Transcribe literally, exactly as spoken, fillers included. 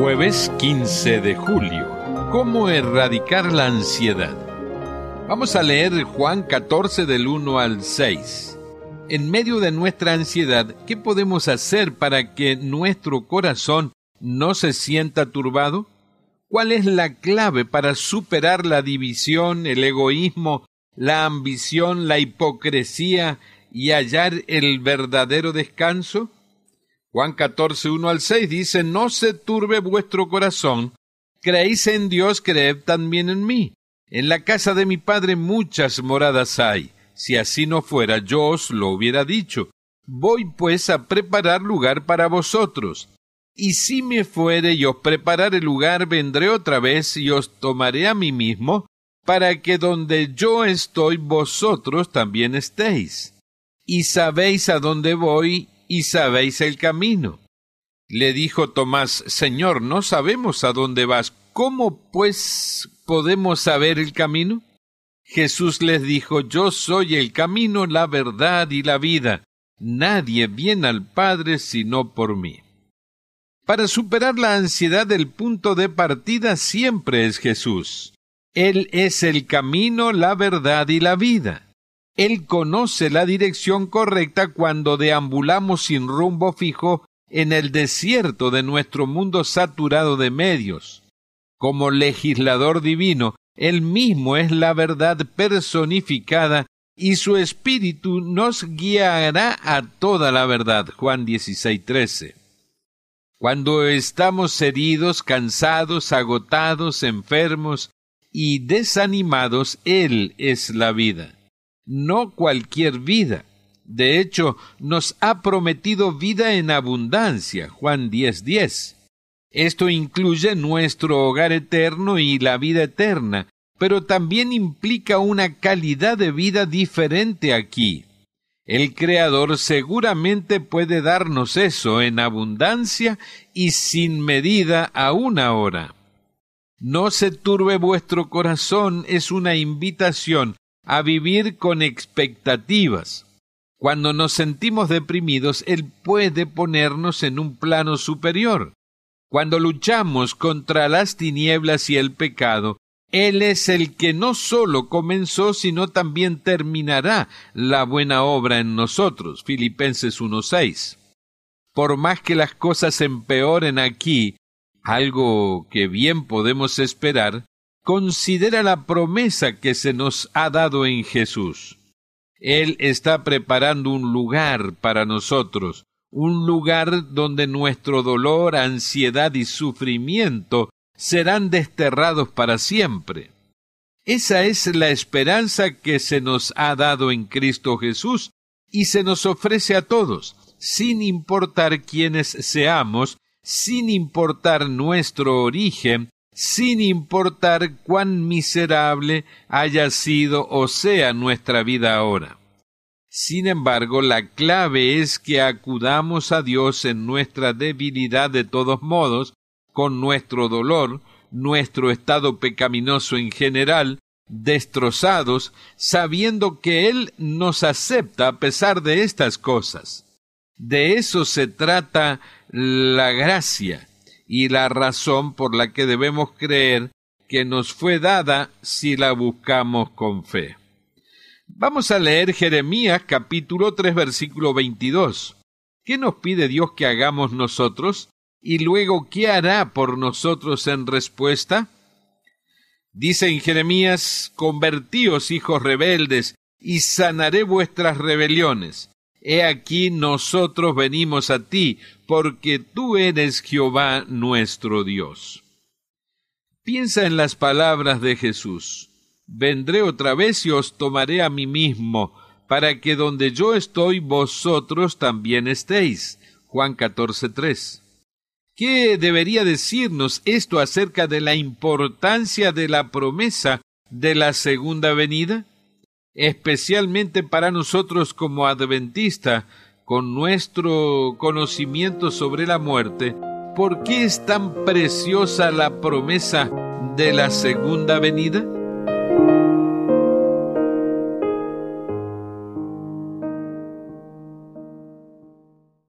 Jueves quince de julio. ¿Cómo erradicar la ansiedad? Vamos a leer Juan catorce del uno al seis. En medio de nuestra ansiedad, ¿qué podemos hacer para que nuestro corazón no se sienta turbado? ¿Cuál es la clave para superar la división, el egoísmo, la ambición, la hipocresía y hallar el verdadero descanso? Juan catorce, uno al seis dice: No se turbe vuestro corazón, creéis en Dios, creed también en mí. En la casa de mi Padre muchas moradas hay. Si así no fuera, yo os lo hubiera dicho. Voy pues a preparar lugar para vosotros. Y si me fuere y os preparare lugar, vendré otra vez y os tomaré a mí mismo, para que donde yo estoy, vosotros también estéis. Y sabéis a dónde voy, y sabéis el camino. Le dijo Tomás: Señor, no sabemos a dónde vas. ¿Cómo, pues, podemos saber el camino? Jesús les dijo: Yo soy el camino, la verdad y la vida. Nadie viene al Padre sino por mí. Para superar la ansiedad, el punto de partida siempre es Jesús. Él es el camino, la verdad y la vida. Él conoce la dirección correcta cuando deambulamos sin rumbo fijo en el desierto de nuestro mundo saturado de medios. Como legislador divino, Él mismo es la verdad personificada y su Espíritu nos guiará a toda la verdad. Juan dieciséis, trece. Cuando estamos heridos, cansados, agotados, enfermos y desanimados, Él es la vida. No cualquier vida. De hecho, nos ha prometido vida en abundancia. Juan diez, diez. Esto incluye nuestro hogar eterno y la vida eterna, pero también implica una calidad de vida diferente aquí. El Creador seguramente puede darnos eso en abundancia y sin medida aún ahora. No se turbe vuestro corazón es una invitación a vivir con expectativas. Cuando nos sentimos deprimidos, Él puede ponernos en un plano superior. Cuando luchamos contra las tinieblas y el pecado, Él es el que no solo comenzó, sino también terminará la buena obra en nosotros. Filipenses uno, seis. Por más que las cosas empeoren aquí, algo que bien podemos esperar, considera la promesa que se nos ha dado en Jesús. Él está preparando un lugar para nosotros, un lugar donde nuestro dolor, ansiedad y sufrimiento serán desterrados para siempre. Esa es la esperanza que se nos ha dado en Cristo Jesús y se nos ofrece a todos, sin importar quiénes seamos, sin importar nuestro origen, sin importar cuán miserable haya sido o sea nuestra vida ahora. Sin embargo, la clave es que acudamos a Dios en nuestra debilidad de todos modos, con nuestro dolor, nuestro estado pecaminoso en general, destrozados, sabiendo que Él nos acepta a pesar de estas cosas. De eso se trata la gracia y la razón por la que debemos creer que nos fue dada si la buscamos con fe. Vamos a leer Jeremías capítulo tres, versículo veintidós. ¿Qué nos pide Dios que hagamos nosotros? Y luego, ¿qué hará por nosotros en respuesta? Dice en Jeremías: Convertíos, hijos rebeldes, y sanaré vuestras rebeliones. He aquí nosotros venimos a ti, porque tú eres Jehová nuestro Dios. Piensa en las palabras de Jesús: Vendré otra vez y os tomaré a mí mismo, para que donde yo estoy vosotros también estéis. Juan catorce, tres. ¿Qué debería decirnos esto acerca de la importancia de la promesa de la segunda venida? Especialmente para nosotros como adventistas, con nuestro conocimiento sobre la muerte, ¿por qué es tan preciosa la promesa de la segunda venida?